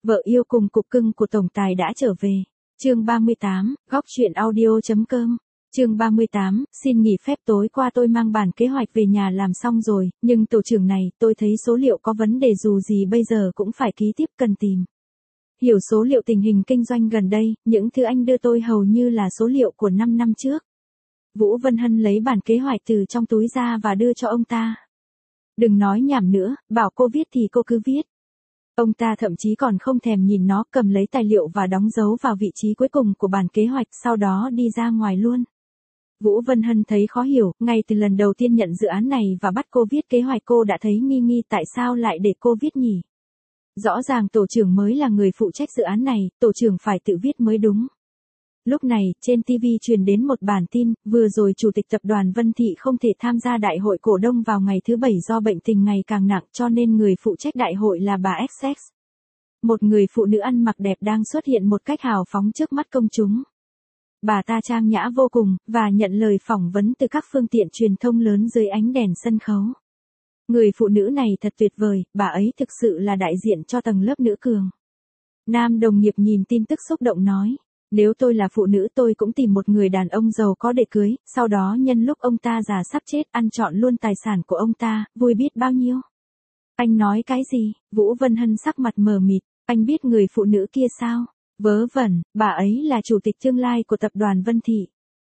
Vợ yêu cùng cục cưng của tổng tài đã trở về. Chương 38, góc chuyện audio.com. Chương 38, xin nghỉ phép tối qua tôi mang bản kế hoạch về nhà làm xong rồi, nhưng tổ trưởng này, tôi thấy số liệu có vấn đề dù gì bây giờ cũng phải ký tiếp cần tìm. Hiểu số liệu tình hình kinh doanh gần đây, những thứ anh đưa tôi hầu như là số liệu của 5 năm trước. Vũ Vân Hân lấy bản kế hoạch từ trong túi ra và đưa cho ông ta. Đừng nói nhảm nữa, bảo cô viết thì cô cứ viết. Ông ta thậm chí còn không thèm nhìn nó, cầm lấy tài liệu và đóng dấu vào vị trí cuối cùng của bản kế hoạch, sau đó đi ra ngoài luôn. Vũ Vân Hân thấy khó hiểu, ngay từ lần đầu tiên nhận dự án này và bắt cô viết kế hoạch cô đã thấy nghi tại sao lại để cô viết nhỉ. Rõ ràng tổ trưởng mới là người phụ trách dự án này, tổ trưởng phải tự viết mới đúng. Lúc này, trên TV truyền đến một bản tin, vừa rồi Chủ tịch Tập đoàn Vân Thị không thể tham gia đại hội cổ đông vào ngày thứ Bảy do bệnh tình ngày càng nặng, cho nên người phụ trách đại hội là bà XX. Một người phụ nữ ăn mặc đẹp đang xuất hiện một cách hào phóng trước mắt công chúng. Bà ta trang nhã vô cùng, và nhận lời phỏng vấn từ các phương tiện truyền thông lớn dưới ánh đèn sân khấu. Người phụ nữ này thật tuyệt vời, bà ấy thực sự là đại diện cho tầng lớp nữ cường. Nam đồng nghiệp nhìn tin tức xúc động nói. Nếu tôi là phụ nữ tôi cũng tìm một người đàn ông giàu có để cưới, sau đó nhân lúc ông ta già sắp chết ăn trọn luôn tài sản của ông ta, vui biết bao nhiêu. Anh nói cái gì? Vũ Vân Hân sắc mặt mờ mịt, anh biết người phụ nữ kia sao? Vớ vẩn, bà ấy là chủ tịch tương lai của tập đoàn Vân Thị.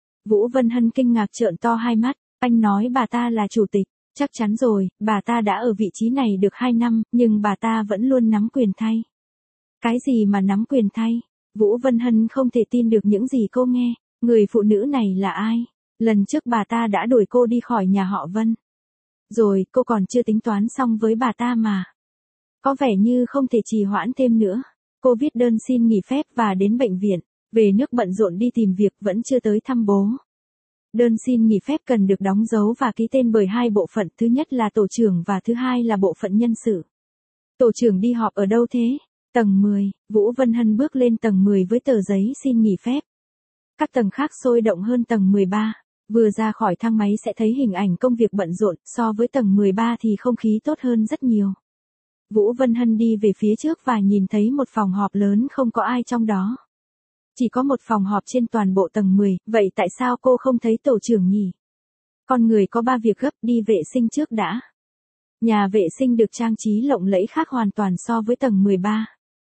Vũ Vân Hân kinh ngạc trợn to hai mắt, anh nói bà ta là chủ tịch, chắc chắn rồi, bà ta đã ở vị trí này được 2 năm, nhưng bà ta vẫn luôn nắm quyền thay. Cái gì mà nắm quyền thay? Vũ Vân Hân không thể tin được những gì cô nghe, người phụ nữ này là ai? Lần trước bà ta đã đuổi cô đi khỏi nhà họ Vân. Rồi, cô còn chưa tính toán xong với bà ta mà. Có vẻ như không thể trì hoãn thêm nữa. Cô viết đơn xin nghỉ phép và đến bệnh viện, về nước bận rộn đi tìm việc vẫn chưa tới thăm bố. Đơn xin nghỉ phép cần được đóng dấu và ký tên bởi 2 bộ phận, thứ nhất là tổ trưởng và thứ hai là bộ phận nhân sự. Tổ trưởng đi họp ở đâu thế? Tầng 10, Vũ Vân Hân bước lên tầng 10 với tờ giấy xin nghỉ phép. Các tầng khác sôi động hơn tầng 13, vừa ra khỏi thang máy sẽ thấy hình ảnh công việc bận rộn, so với tầng 13 thì không khí tốt hơn rất nhiều. Vũ Vân Hân đi về phía trước và nhìn thấy một phòng họp lớn không có ai trong đó. Chỉ có một phòng họp trên toàn bộ tầng 10, vậy tại sao cô không thấy tổ trưởng nhỉ? Con người có 3 việc gấp, đi vệ sinh trước đã. Nhà vệ sinh được trang trí lộng lẫy khác hoàn toàn so với tầng 13.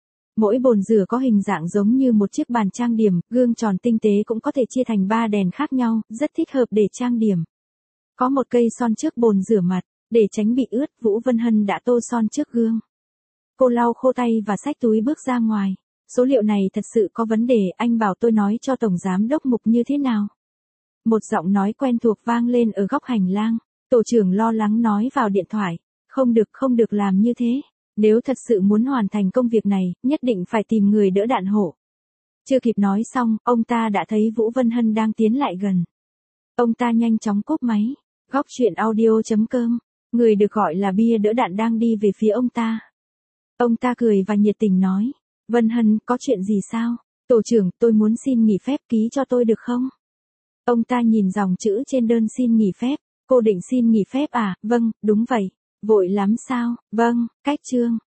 Mỗi bồn rửa có hình dạng giống như một chiếc bàn trang điểm, gương tròn tinh tế cũng có thể chia thành 3 đèn khác nhau, rất thích hợp để trang điểm. Có một cây son trước bồn rửa mặt, để tránh bị ướt, Vũ Vân Hân đã tô son trước gương. Cô lau khô tay và xách túi bước ra ngoài. Số liệu này thật sự có vấn đề, anh bảo tôi nói cho Tổng Giám đốc Mục như thế nào? Một giọng nói quen thuộc vang lên ở góc hành lang. Tổ trưởng lo lắng nói vào điện thoại. Không được làm như thế. Nếu thật sự muốn hoàn thành công việc này, nhất định phải tìm người đỡ đạn hổ. Chưa kịp nói xong, ông ta đã thấy Vũ Vân Hân đang tiến lại gần. Ông ta nhanh chóng cúp máy. Góc chuyện audio.com. Người được gọi là bia đỡ đạn đang đi về phía ông ta. Ông ta cười và nhiệt tình nói. Vân Hân, có chuyện gì sao? Tổ trưởng, tôi muốn xin nghỉ phép, ký cho tôi được không? Ông ta nhìn dòng chữ trên đơn xin nghỉ phép. Cô định xin nghỉ phép à? Vâng, đúng vậy. Vội lắm sao? Vâng, cách chương.